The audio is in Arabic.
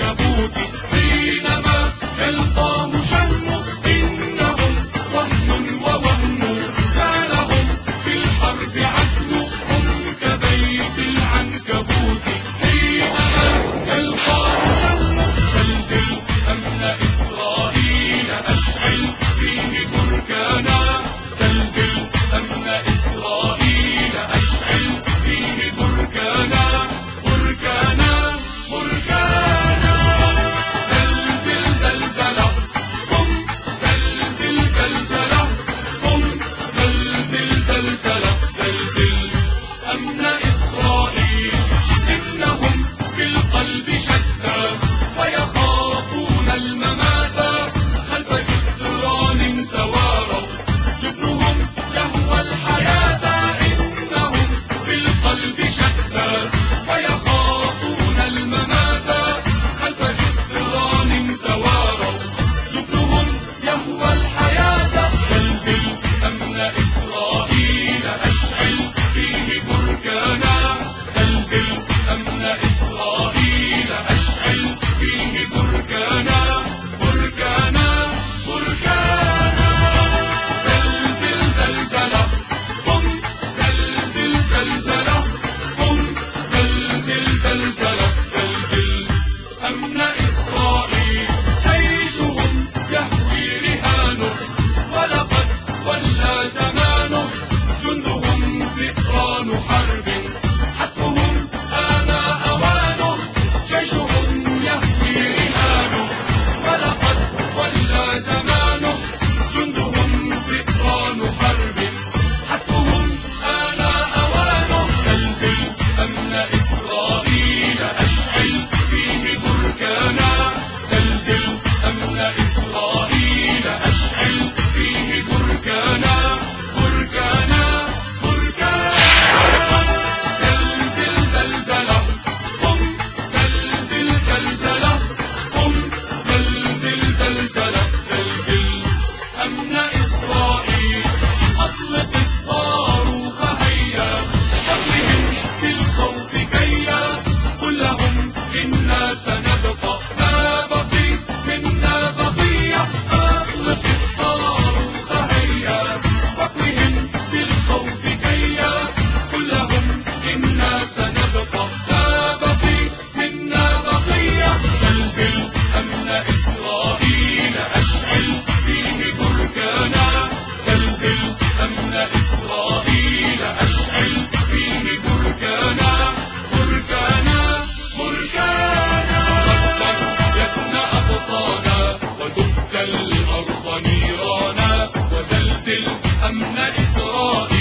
العنكبوت حينما يلقاه شهمه إنهم وهن ووهن ما لهم في الحرب عزم هم كبيت العنكبوت حينما يلقاه شهمه زلزل أمن إسرائيل أشعل فيه بركانا زلزل أمن إسرائيل أشعل فيه بركانا بركانا بركانا زلزل زلزلة قم زلزل زلزلة قم زلزل زلزلة زلزل أمن إسرائيل إنهم بالقلب شتى ويخافون الممات خلف جدران تواروا جبنهم يهوى الحياة إنهم بالقلب شتى ويخافون الممات خلف جدران تواروا جبنهم يهوى الحياة زلزل أمن إسرائيل أشعل فيه بركانا زلزل أمن إسرائيل أشعل فيه بركانا بركانا بركانا زلزل زلزلة قم زلزل زلزلة قم زلزل زلزلة زلزل أمن إسرائيل جيشهم يهوي رهانه ولقد ولى زمانه جندهم فئران حرب حتفهم آن أوانه جيشهم يهوي رهانه ولقد ولى زمانه جندهم فئران حرب حتفهم آن أوانه زلزل أمن إسرائيل أشعل فيه بركانا زلزل أمن إسرائيل أشعل فيه بركانا بركانا بركانا زلزل زلزلة قم زلزل زلزلة قم زلزل زلزلة زلزل أمن إسرائيل أطلق الصاروخ هيا شرهم بالخوف كيا قل لهم إنا سنبقى ما بقي منا بقية أطلق الصاروخ هيا وقهم بالخوف كيا قل لهم إنا سنبقى ما بقي منا بقية زلزل أمن إسرائيل أشعل فيه بركانا زلزل أمن إسرائيل أشعل فيه بركانا بركانا بركانا قد يكن أقصانا وتبكى الأرض نيرانا وزلزل أمن إسرائيل